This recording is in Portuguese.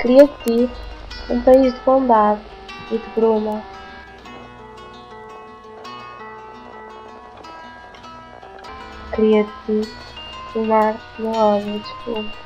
Cria de ti um país de bondade e de bruma. Cria de ti um mar de rosa e de espuma.